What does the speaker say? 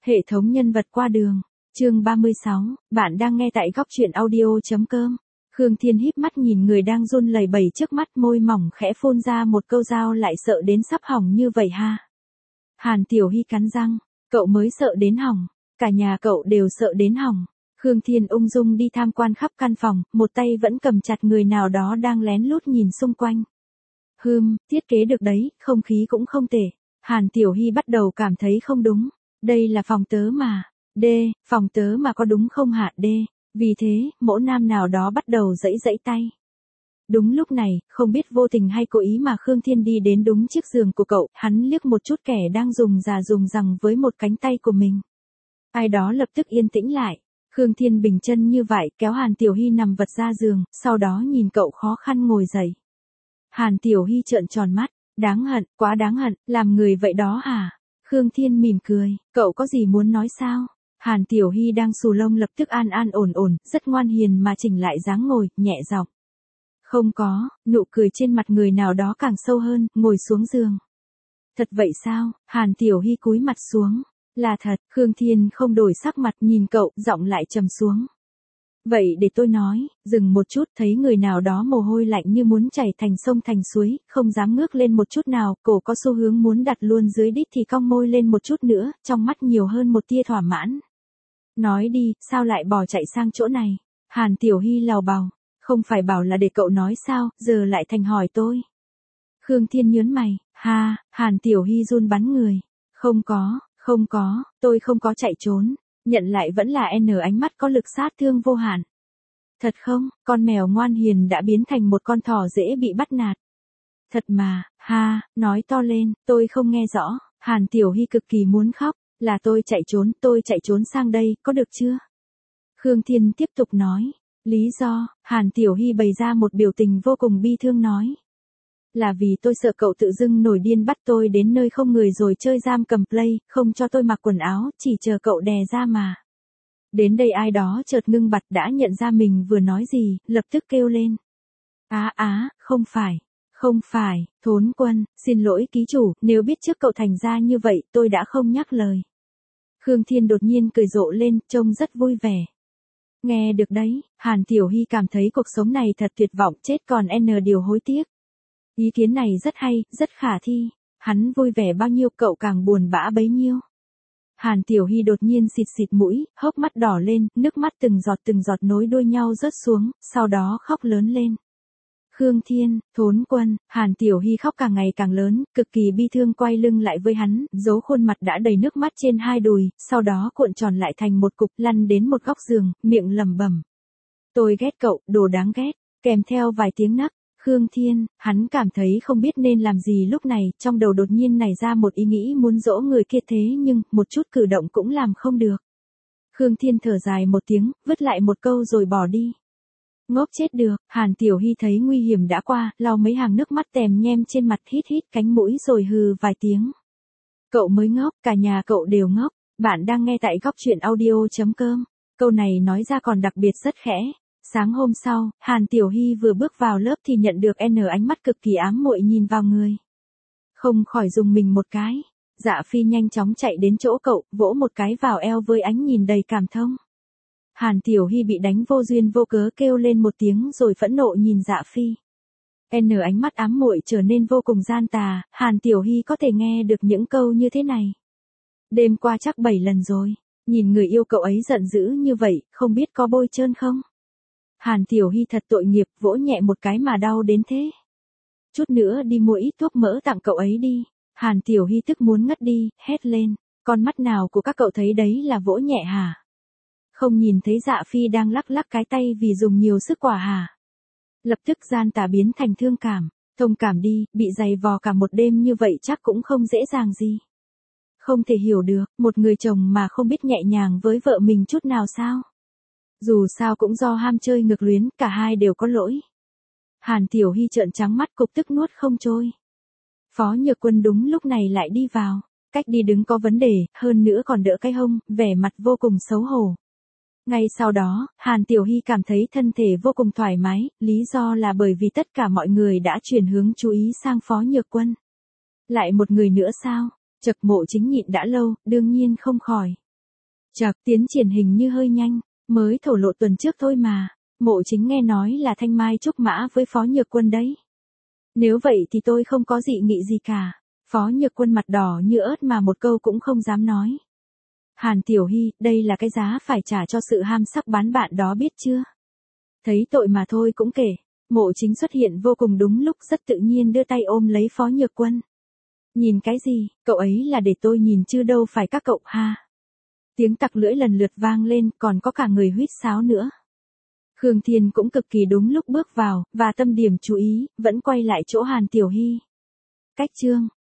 Hệ thống nhân vật qua đường. Chương 36, bạn đang nghe tại góc truyện audio.com. Khương Thiên híp mắt nhìn người đang run lẩy bẩy trước mắt, môi mỏng khẽ phun ra một câu dao lại sợ đến sắp hỏng như vậy ha. Hàn Tiểu Hy cắn răng, cậu mới sợ đến hỏng, cả nhà cậu đều sợ đến hỏng. Khương Thiên ung dung đi tham quan khắp căn phòng, một tay vẫn cầm chặt người nào đó đang lén lút nhìn xung quanh. Thiết kế được đấy, không khí cũng không tệ. Hàn Tiểu Hy bắt đầu cảm thấy không đúng. Đây là phòng tớ mà. Phòng tớ mà có đúng không hả Vì thế, mỗ nam nào đó bắt đầu giãy giãy tay. Đúng lúc này, không biết vô tình hay cố ý mà Khương Thiên đi đến đúng chiếc giường của cậu, hắn liếc một chút kẻ đang dùng rằng với một cánh tay của mình. Ai đó lập tức yên tĩnh lại. Khương Thiên bình chân như vậy kéo Hàn Tiểu Hy nằm vật ra giường, sau đó nhìn cậu khó khăn ngồi dậy. Hàn Tiểu Hy trợn tròn mắt, đáng hận, quá đáng hận, làm người vậy đó hả? Khương Thiên mỉm cười, cậu có gì muốn nói sao? Hàn Tiểu Hy đang xù lông lập tức an ổn, rất ngoan hiền mà chỉnh lại dáng ngồi, nhẹ giọng. Không có, nụ cười trên mặt người nào đó càng sâu hơn, ngồi xuống giường. Thật vậy sao? Hàn Tiểu Hy cúi mặt xuống. Là thật, Khương Thiên không đổi sắc mặt nhìn cậu, giọng lại trầm xuống. Vậy để tôi nói, dừng một chút, thấy người nào đó mồ hôi lạnh như muốn chảy thành sông thành suối, không dám ngước lên một chút nào, cổ có xu hướng muốn đặt luôn dưới đít thì cong môi lên một chút nữa, trong mắt nhiều hơn một tia thỏa mãn. Nói đi, sao lại bỏ chạy sang chỗ này? Hàn Tiểu Hy lào bào, không phải bảo là để cậu nói sao, giờ lại thành hỏi tôi. Khương Thiên nhớn mày, Hàn Tiểu Hy run bắn người. Không có, tôi không có chạy trốn. Nhận lại vẫn là ánh mắt có lực sát thương vô hạn. Thật không, con mèo ngoan hiền đã biến thành một con thỏ dễ bị bắt nạt. Thật mà, nói to lên, tôi không nghe rõ. Hàn Tiểu Hy cực kỳ muốn khóc, là tôi chạy trốn sang đây, có được chưa? Khương Thiên tiếp tục nói, lý do, Hàn Tiểu Hy bày ra một biểu tình vô cùng bi thương nói. Là vì tôi sợ cậu tự dưng nổi điên bắt tôi đến nơi không người rồi chơi giam cầm play, không cho tôi mặc quần áo, chỉ chờ cậu đè ra mà. Đến đây ai đó chợt ngưng bặt đã nhận ra mình vừa nói gì, lập tức kêu lên. Không phải, Thốn Quân, xin lỗi ký chủ, nếu biết trước cậu thành ra như vậy tôi đã không nhắc lời. Khương Thiên đột nhiên cười rộ lên, trông rất vui vẻ. Nghe được đấy, Hàn Tiểu Hy cảm thấy cuộc sống này thật tuyệt vọng, chết còn điều hối tiếc. Ý kiến này rất hay, rất khả thi. Hắn vui vẻ bao nhiêu cậu càng buồn bã bấy nhiêu. Hàn Tiểu Hy đột nhiên xịt mũi, hốc mắt đỏ lên, nước mắt từng giọt nối đuôi nhau rớt xuống, sau đó khóc lớn lên. Khương Thiên, Thốn Quân, Hàn Tiểu Hy khóc càng ngày càng lớn, cực kỳ bi thương quay lưng lại với hắn, giấu khuôn mặt đã đầy nước mắt trên hai đùi, sau đó cuộn tròn lại thành một cục lăn đến một góc giường, miệng lẩm bẩm. Tôi ghét cậu, đồ đáng ghét, kèm theo vài tiếng nấc. Khương Thiên, hắn cảm thấy không biết nên làm gì lúc này, trong đầu đột nhiên nảy ra một ý nghĩ muốn dỗ người kia thế nhưng, một chút cử động cũng làm không được. Khương Thiên thở dài một tiếng, vứt lại một câu rồi bỏ đi. Ngốc chết được, Hàn Tiểu Hy thấy nguy hiểm đã qua, lau mấy hàng nước mắt tèm nhem trên mặt, hít cánh mũi rồi hừ vài tiếng. Cậu mới ngốc, cả nhà cậu đều ngốc, bạn đang nghe tại góc truyện audio.com. Câu này nói ra còn đặc biệt rất khẽ. Sáng hôm sau, Hàn Tiểu Hy vừa bước vào lớp thì nhận được ánh mắt cực kỳ ám muội nhìn vào người. Không khỏi dùng mình một cái. Dạ Phi nhanh chóng chạy đến chỗ cậu, vỗ một cái vào eo với ánh nhìn đầy cảm thông. Hàn Tiểu Hy bị đánh vô duyên vô cớ kêu lên một tiếng rồi phẫn nộ nhìn Dạ Phi. Ánh mắt ám muội trở nên vô cùng gian tà, Hàn Tiểu Hy có thể nghe được những câu như thế này. Đêm qua chắc 7 lần rồi, nhìn người yêu cậu ấy giận dữ như vậy, không biết có bôi trơn không? Hàn Tiểu Hy thật tội nghiệp, vỗ nhẹ một cái mà đau đến thế. Chút nữa đi mua ít thuốc mỡ tặng cậu ấy đi. Hàn Tiểu Hy tức muốn ngất đi, hét lên. Con mắt nào của các cậu thấy đấy là vỗ nhẹ hả? Không nhìn thấy Dạ Phi đang lắc cái tay vì dùng nhiều sức quả hả? Lập tức gian tà biến thành thương cảm. Thông cảm đi, bị giày vò cả một đêm như vậy chắc cũng không dễ dàng gì. Không thể hiểu được, một người chồng mà không biết nhẹ nhàng với vợ mình chút nào sao? Dù sao cũng do ham chơi ngược luyến, cả hai đều có lỗi. Hàn Tiểu Hy trợn trắng mắt cục tức nuốt không trôi. Phó Nhược Quân đúng lúc này lại đi vào. Cách đi đứng có vấn đề, hơn nữa còn đỡ cái hông, vẻ mặt vô cùng xấu hổ. Ngay sau đó, Hàn Tiểu Hy cảm thấy thân thể vô cùng thoải mái, lý do là bởi vì tất cả mọi người đã chuyển hướng chú ý sang Phó Nhược Quân. Lại một người nữa sao? Chật Mộ Chính nhịn đã lâu, đương nhiên không khỏi. Chậc, tiến triển hình như hơi nhanh, mới thổ lộ tuần trước thôi mà. Mộ Chính nghe nói là Thanh Mai trúc mã với Phó Nhược Quân đấy. Nếu vậy thì tôi không có dị nghị gì cả. Phó Nhược Quân mặt đỏ như ớt mà một câu cũng không dám nói. Hàn Tiểu Hy, đây là cái giá phải trả cho sự ham sắc bán bạn đó biết chưa? Thấy tội mà thôi cũng kể. Mộ Chính xuất hiện vô cùng đúng lúc, rất tự nhiên đưa tay ôm lấy Phó Nhược Quân. Nhìn cái gì, cậu ấy là để tôi nhìn chứ đâu phải các cậu ha. Tiếng tặc lưỡi lần lượt vang lên, còn có cả người huýt sáo nữa. Khương Thiên cũng cực kỳ đúng lúc bước vào, và tâm điểm chú ý, vẫn quay lại chỗ Hàn Tiểu Hy. Cách chương